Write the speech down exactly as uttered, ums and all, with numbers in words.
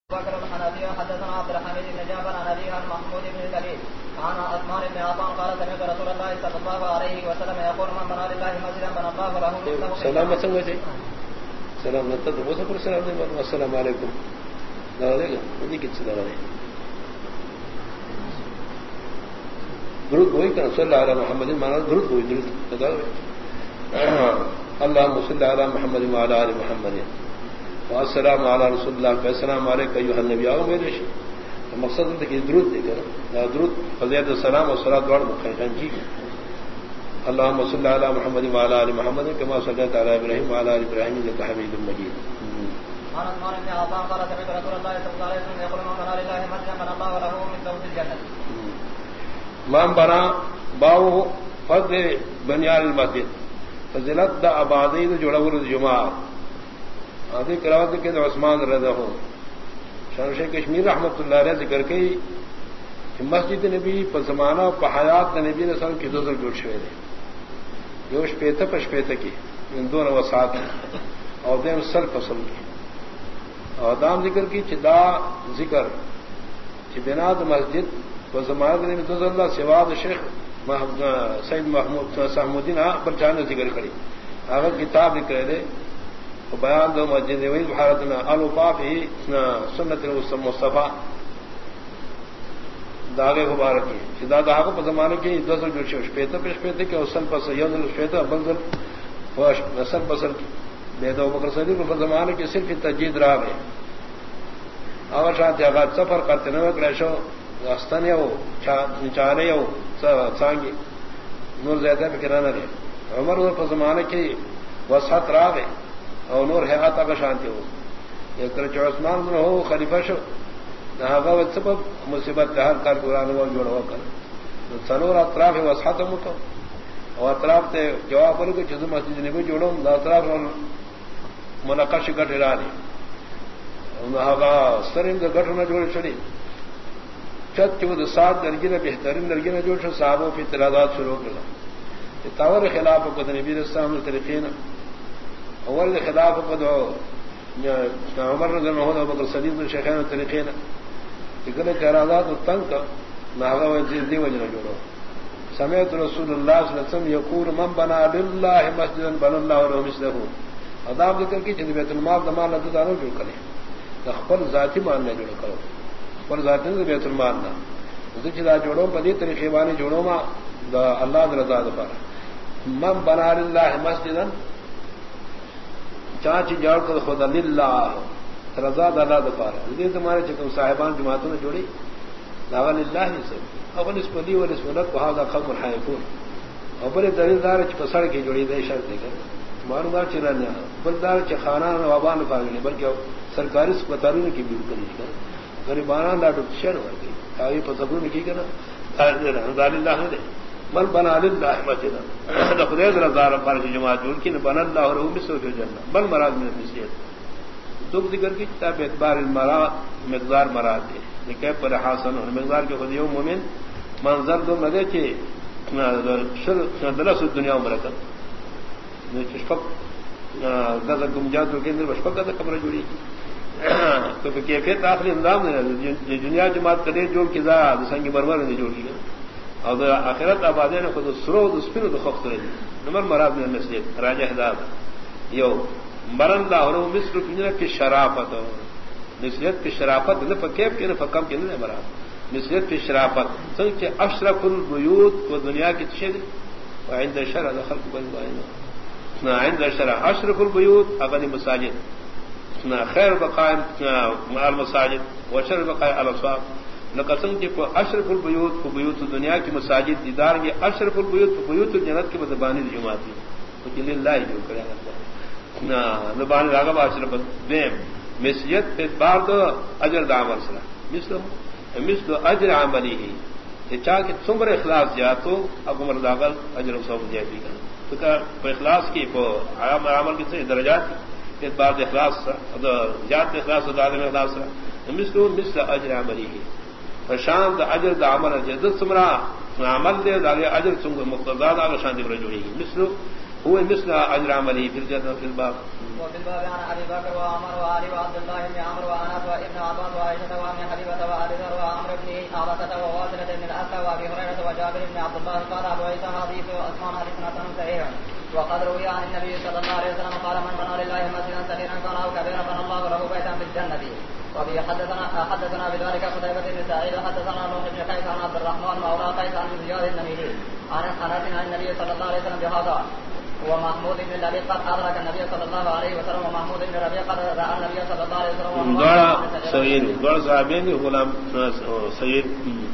بكر الحنفي حدثنا عبد الحميد بن جابر عن أبيه عن محمود بن الكريم عن عثمان بن عفان قال سمعت رسول الله صلى الله عليه وسلم يقول من بنى لله مسجدا بنى الله له مثله. سلام سنگے سلام نتا تو بس پر سلام دے السلام علیکم لا دے گا ودی کت سلام ہے درود ہوئی کہ صلی اللہ علیہ محمد مانا درود ہوئی درود خدا اللهم صل علی محمد وعلى ال محمد والسلام علی رسول اللہ السلام علیکم ایھا النبی او میرے مقصد ہے کہ درود دے کر درود فضیلت السلام اور صلوات دوڑ مخیرن جی اللهم صل علی محمد وعلى ال محمد كما صليت على ابراہیم وعلى ال ابراہیم انك حمید مجید. عن عثمان بن عفان قال سمعت رسول الله صلى الله عليه وسلم يقول من بنى لله مسجدا بنى الله له مثله في الجنة. من بنا باو فضل بنیان المسجد فضیلت دا آبادی دا جوڑا جمعہ آدھی کراوت کے عثمان رضا ہو شان شیخ کشمیر رحمۃ اللہ علیہ ذکر کی مسجد نبی پر زمانہ پہایات نبی نے سال کی دو دو جوڑ شوے دے جو شپیتا پشپیتا کی ان دونوں وساط اور دین سل فصل کی اور دام ذکر کی چدا ذکر چبناد مسجد پر زمانہ نبی دو اللہ سواد شیخ سید محمود سحمودین پر چانے ذکر کری اگر کتاب لکھ رہے دے بیان دو مسجد وہی بھارتنا الوفاف ہی سنت مصطفیٰ داغے مبارک کی سدا داغ پر زمانے کی دو سو جو شپیتا پشپیتا کی اصل پس یون شپیتا بنزل نسل بسل کی بے دو بکر صدیق پر زمانے کی صرف تجدید راہ ہے اور شاید آغاز سفر کرتے نوے کریشو استنے ہو چارے ہو سانگی نور زیادہ فکرانہ رہے عمر پر زمانے کی وسعت راہ ہے اور نور ہے آتا کا شانتی ہو ایک طرح عثمان بن ہو خلیفہ شو نہاگا و سبب مصیبت کا ہر کار قرآن وہ جوڑ ہوا کر سنور اطراف ہے وسعت متو اور اطراف تے جواب کرو کہ جزو مسجد نے بھی جوڑو اطراف منقش گٹ رانی نہاگا سرین کا گٹ نہ جوڑ چڑی چت چود سات درجے نے بہترین درجے نے جوڑ صحابوں کی اعتراضات شروع کر تاور خلاف کو نبی السلام نے طریقے اول خلاف قد عمر رضی اللہ عنہ بکر صدیق بن شیخین طریقے نہ اعتراضات تنگ ناغا وزیر دی وجہ جوڑو سمعت رسول اللہ صلی اللہ علیہ وسلم یقول من بنا للہ مسجدا بنا اللہ له مثله عذاب ذکر کی جن بیت المال دمان نہ دانو جو کرے خپل ذاتی مان نہ جوڑ کرو خپل ذاتی بیت المال نہ ذکر دا جوڑو بدی طریقے وانی جوڑو ما دا اللہ رضا دفر من بنا للہ مسجدا چانچ جاڑ کر خدا للہ رضا اللہ دفار یہ تمہارے چکم صاحبان جماعتوں نے جوڑی لاغا للہ ہی سب اول اس پلی اور اس ولد بہذا قوم الحائفون اول دلیلدار پسڑ کی جوڑی دے شرط دے کر معلومات چلانے بلدار چخانہ وابان فاغنے بلکہ سرکاری اسپتالوں کی بیل کری کر غریبانہ لاڈو شر ہو گئی کاوی پتبروں نے کی کرنا اللہ دے بل بنا للہ مسجدا خدای رضا پر جماعت جوڑ کی بنا اللہ اور مثل فی الجنہ بل مراد من المثلیت دو ذکر کی کتاب اعتبار المراد مقدار مراد ہے کہ پر حسن اور مقدار کے خود یوم مومن منظر دو مدے کہ شر درس دنیا برکت نے چشفق دز گمجات کے اندر بشفق کا کمرہ جوڑی تو کیفیت آخری اندام نے دنیا جماعت کرے جوڑ کی ذات سنگ برور نے جوڑ کی اور آخرت آبادی نے خود سرو دسپن دخت رہی نمبر مراد میں نصیحت راجہ ہدایت یو مرن اللہ اور مصر کی شرافت نصیحت کی شرافت نہ فکیف کے نہ فکم کے نہ مراد نصیحت کی شرافت سن کے اشرف البیوت کو دنیا کی چیز عند شرع خلق بن نہ عند شرع اشرف البیوت اغنی مساجد نہ خیر بقائم المساجد وشر بقائم الاسواق نقسم کے اشرف البیوت کو بیوت دنیا کی مساجد دیدار یہ اشرف البیوت کو بیوت جنت کی مدبانی جماعتی تو کہ للہ جو کرے نہ نبان راغب اشرف دیم مسجد اعتبار تو اجر دامر سرا مثل مثل اجر عملی ہی یہ چاہ کہ سمر اخلاص جاتو اب عمر داغل اجر و ثواب جاتی کا تو اخلاص کی کو عام عمل کی سے درجات اعتبار اخلاص جات اخلاص و دادم اخلاص مثل مثل اجر عملی ہی شان دا اجر دا عمل جدد سمرا عمل دے دا اجر سنگ مقتضا دا شان دی جوڑی گی مثل هو مثل اجر عمله في الجنة وفي الباب. وفي الباب عن ابي بكر وعمر وعلي وعبد الله بن عمرو وانس وابن عباس وعائشه وام حبيبه وابي ذر وعمرو بن عباسه وواصله بن الاسد وابي هريره وجابر بن عبد الله قال ابو عيسى حديث اسمان حديث حسن صحيح. وقد روي عن النبي صلى الله عليه وسلم قال من بنى لله مسجدا صغيرا كان او كبيرا بنى الله له بيتا في الجنه. وبه حدثنا حدثنا بذلك قتيبة بن سعيد حدثنا نوح بن قيس عن عبد الرحمن مولى قيس عن زياد النميري عن انس عن النبي صلى الله عليه وسلم بهذا. ومحمود بن ربيع قد أدرك النبي صلى الله عليه وسلم ومحمود بن ربيع قد رأى النبي صلى الله عليه وسلم. دوڑا سعید دوڑ صحابین غلام سعید